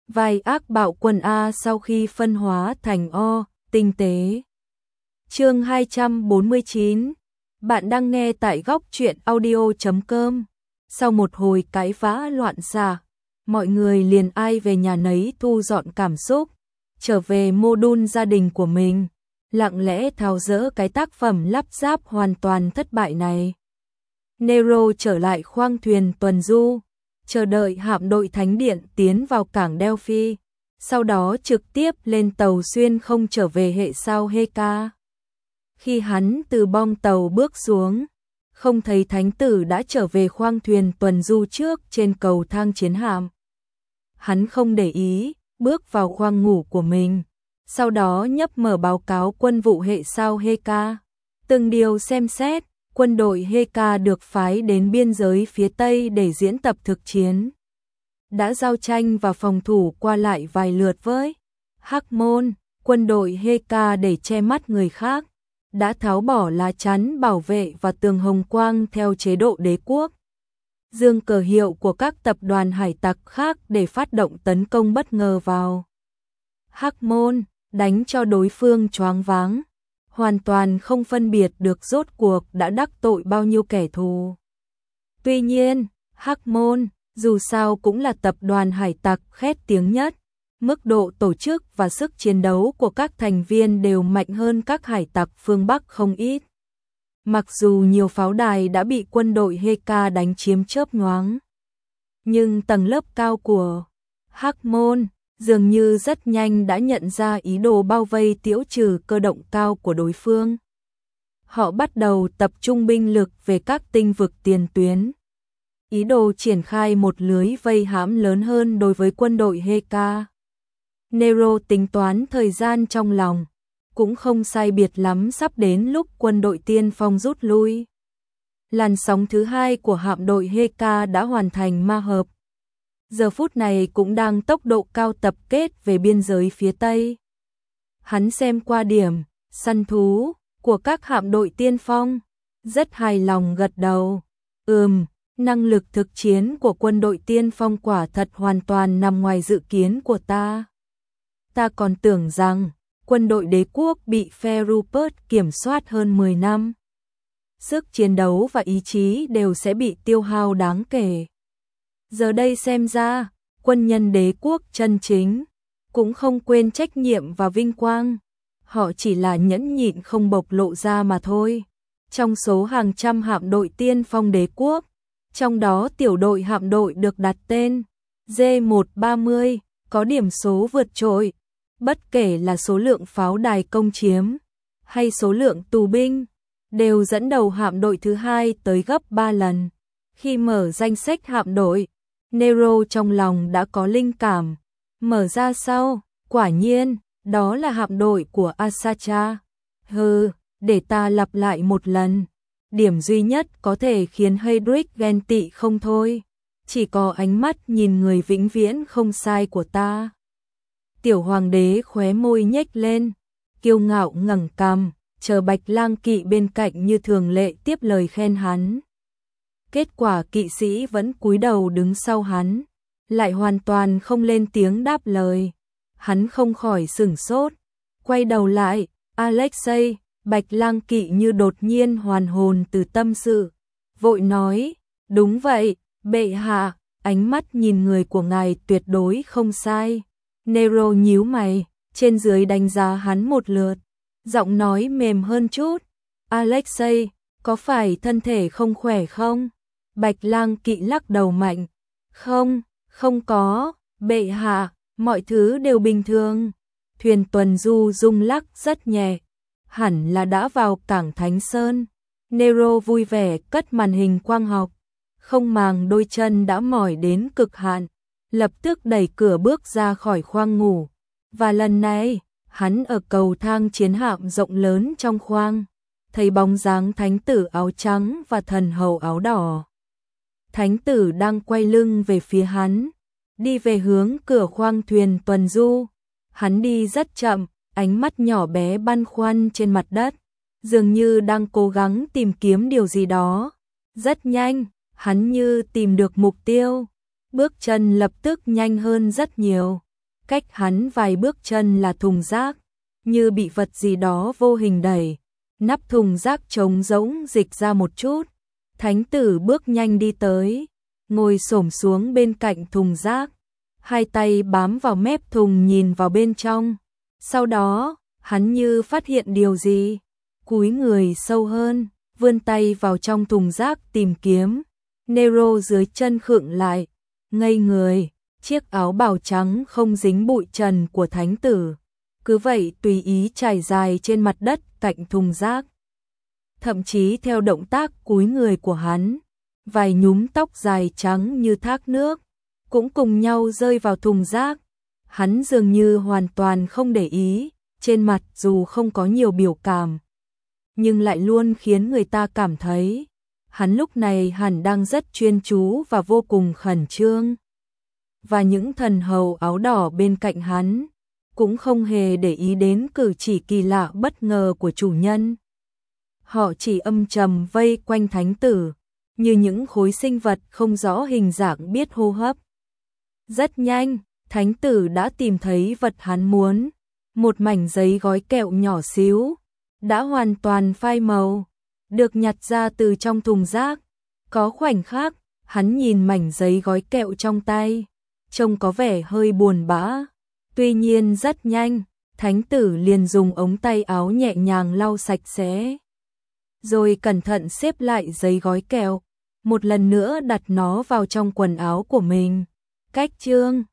vai ác bạo quân A sau khi phân hóa thành O, tinh tế. Chương 249. Bạn đang nghe tại góc truyện audio.com. Sau một hồi cãi vã loạn xạ, mọi người liền ai về nhà nấy thu dọn cảm xúc, trở về mô-đun gia đình của mình, lặng lẽ tháo dỡ cái tác phẩm lắp ráp hoàn toàn thất bại này. Nero trở lại khoang thuyền tuần du, chờ đợi hạm đội Thánh Điện tiến vào cảng Delphi, sau đó trực tiếp lên tàu xuyên không trở về hệ sao Heka. Khi hắn từ bong tàu bước xuống, không thấy thánh tử đã trở về khoang thuyền tuần du trước trên cầu thang chiến hạm. Hắn không để ý, bước vào khoang ngủ của mình, sau đó nhấp mở báo cáo quân vụ hệ sao Heka. Từng điều xem xét, quân đội Heka được phái đến biên giới phía Tây để diễn tập thực chiến. Đã giao tranh và phòng thủ qua lại vài lượt với Hắc Môn, quân đội Heka để che mắt người khác, đã tháo bỏ lá chắn bảo vệ và tường hồng quang theo chế độ đế quốc. Dương cờ hiệu của các tập đoàn hải tặc khác để phát động tấn công bất ngờ vào Hắc Môn, đánh cho đối phương choáng váng, hoàn toàn không phân biệt được rốt cuộc đã đắc tội bao nhiêu kẻ thù. Tuy nhiên, Hắc Môn, dù sao cũng là tập đoàn hải tặc khét tiếng nhất, mức độ tổ chức và sức chiến đấu của các thành viên đều mạnh hơn các hải tặc phương Bắc không ít. Mặc dù nhiều pháo đài đã bị quân đội Heka đánh chiếm chớp nhoáng, nhưng tầng lớp cao của Hắc Môn dường như rất nhanh đã nhận ra ý đồ bao vây tiêu trừ cơ động cao của đối phương. Họ bắt đầu tập trung binh lực về các tinh vực tiền tuyến, ý đồ triển khai một lưới vây hãm lớn hơn đối với quân đội Heka. Nero tính toán thời gian trong lòng, cũng không sai biệt lắm sắp đến lúc quân đội tiên phong rút lui. Làn sóng thứ hai của hạm đội Heka đã hoàn thành ma hợp. Giờ phút này cũng đang tốc độ cao tập kết về biên giới phía Tây. Hắn xem qua điểm săn thú của các hạm đội tiên phong, rất hài lòng gật đầu. Năng lực thực chiến của quân đội tiên phong quả thật hoàn toàn nằm ngoài dự kiến của ta. Ta còn tưởng rằng quân đội đế quốc bị phe Rupert kiểm soát hơn 10 năm. Sức chiến đấu và ý chí đều sẽ bị tiêu hao đáng kể. Giờ đây xem ra, quân nhân đế quốc chân chính cũng không quên trách nhiệm và vinh quang. Họ chỉ là nhẫn nhịn không bộc lộ ra mà thôi. Trong số hàng trăm hạm đội tiên phong đế quốc, trong đó tiểu đội hạm đội được đặt tên J130 có điểm số vượt trội, bất kể là số lượng pháo đài công chiếm hay số lượng tù binh, đều dẫn đầu hạm đội thứ hai tới gấp 3 lần. Khi mở danh sách hạm đội, Nero trong lòng đã có linh cảm. Mở ra sau, quả nhiên, đó là hạm đội của Asacha. Để ta lặp lại một lần. Điểm duy nhất có thể khiến Hedrick ghen tị không thôi, chỉ có ánh mắt nhìn người vĩnh viễn không sai của ta. Tiểu hoàng đế khóe môi nhếch lên, kiêu ngạo ngẩng cằm, chờ Bạch Lang Kỵ bên cạnh như thường lệ tiếp lời khen hắn. Kết quả kỵ sĩ vẫn cúi đầu đứng sau hắn, lại hoàn toàn không lên tiếng đáp lời. Hắn không khỏi sửng sốt, quay đầu lại, Alexei. Bạch Lang Kỵ như đột nhiên hoàn hồn từ tâm sự, vội nói, đúng vậy, bệ hạ, ánh mắt nhìn người của ngài tuyệt đối không sai. Nero nhíu mày, trên dưới đánh giá hắn một lượt, giọng nói mềm hơn chút, Alexei, có phải thân thể không khỏe không? Bạch Lang Kỵ lắc đầu mạnh, không có, bệ hạ, mọi thứ đều bình thường. Thuyền tuần du rung lắc rất nhẹ, hẳn là đã vào cảng Thánh Sơn. Nero vui vẻ cất màn hình quang học, không màng đôi chân đã mỏi đến cực hạn, lập tức đẩy cửa bước ra khỏi khoang ngủ. Và lần này, hắn ở cầu thang chiến hạm rộng lớn trong khoang, thấy bóng dáng thánh tử áo trắng và thần hầu áo đỏ. Thánh tử đang quay lưng về phía hắn, đi về hướng cửa khoang thuyền tuần du. Hắn đi rất chậm, ánh mắt nhỏ bé băn khoăn trên mặt đất, dường như đang cố gắng tìm kiếm điều gì đó. Rất nhanh, hắn như tìm được mục tiêu, bước chân lập tức nhanh hơn rất nhiều. cách hắn vài bước chân là thùng rác, như bị vật gì đó vô hình đẩy, nắp thùng rác trống rỗng dịch ra một chút. Thánh tử bước nhanh đi tới, ngồi xổm xuống bên cạnh thùng rác, hai tay bám vào mép thùng nhìn vào bên trong. Sau đó, hắn như phát hiện điều gì, cúi người sâu hơn, vươn tay vào trong thùng rác tìm kiếm. Nero dưới chân khựng lại, ngây người, chiếc áo bào trắng không dính bụi trần của thánh tử, cứ vậy tùy ý trải dài trên mặt đất cạnh thùng rác. Thậm chí theo động tác cúi người của hắn, vài nhúm tóc dài trắng như thác nước cũng cùng nhau rơi vào thùng rác. Hắn dường như hoàn toàn không để ý, trên mặt dù không có nhiều biểu cảm, nhưng lại luôn khiến người ta cảm thấy hắn lúc này hẳn đang rất chuyên chú và vô cùng khẩn trương. Và những thần hầu áo đỏ bên cạnh hắn cũng không hề để ý đến cử chỉ kỳ lạ bất ngờ của chủ nhân. Họ chỉ âm trầm vây quanh thánh tử, như những khối sinh vật không rõ hình dạng biết hô hấp. Rất nhanh, thánh tử đã tìm thấy vật hắn muốn, một mảnh giấy gói kẹo nhỏ xíu, đã hoàn toàn phai màu, được nhặt ra từ trong thùng rác. Có khoảnh khắc, hắn nhìn mảnh giấy gói kẹo trong tay, trông có vẻ hơi buồn bã. Tuy nhiên rất nhanh, thánh tử liền dùng ống tay áo nhẹ nhàng lau sạch sẽ, rồi cẩn thận xếp lại giấy gói kẹo, một lần nữa đặt nó vào trong quần áo của mình. Cách chương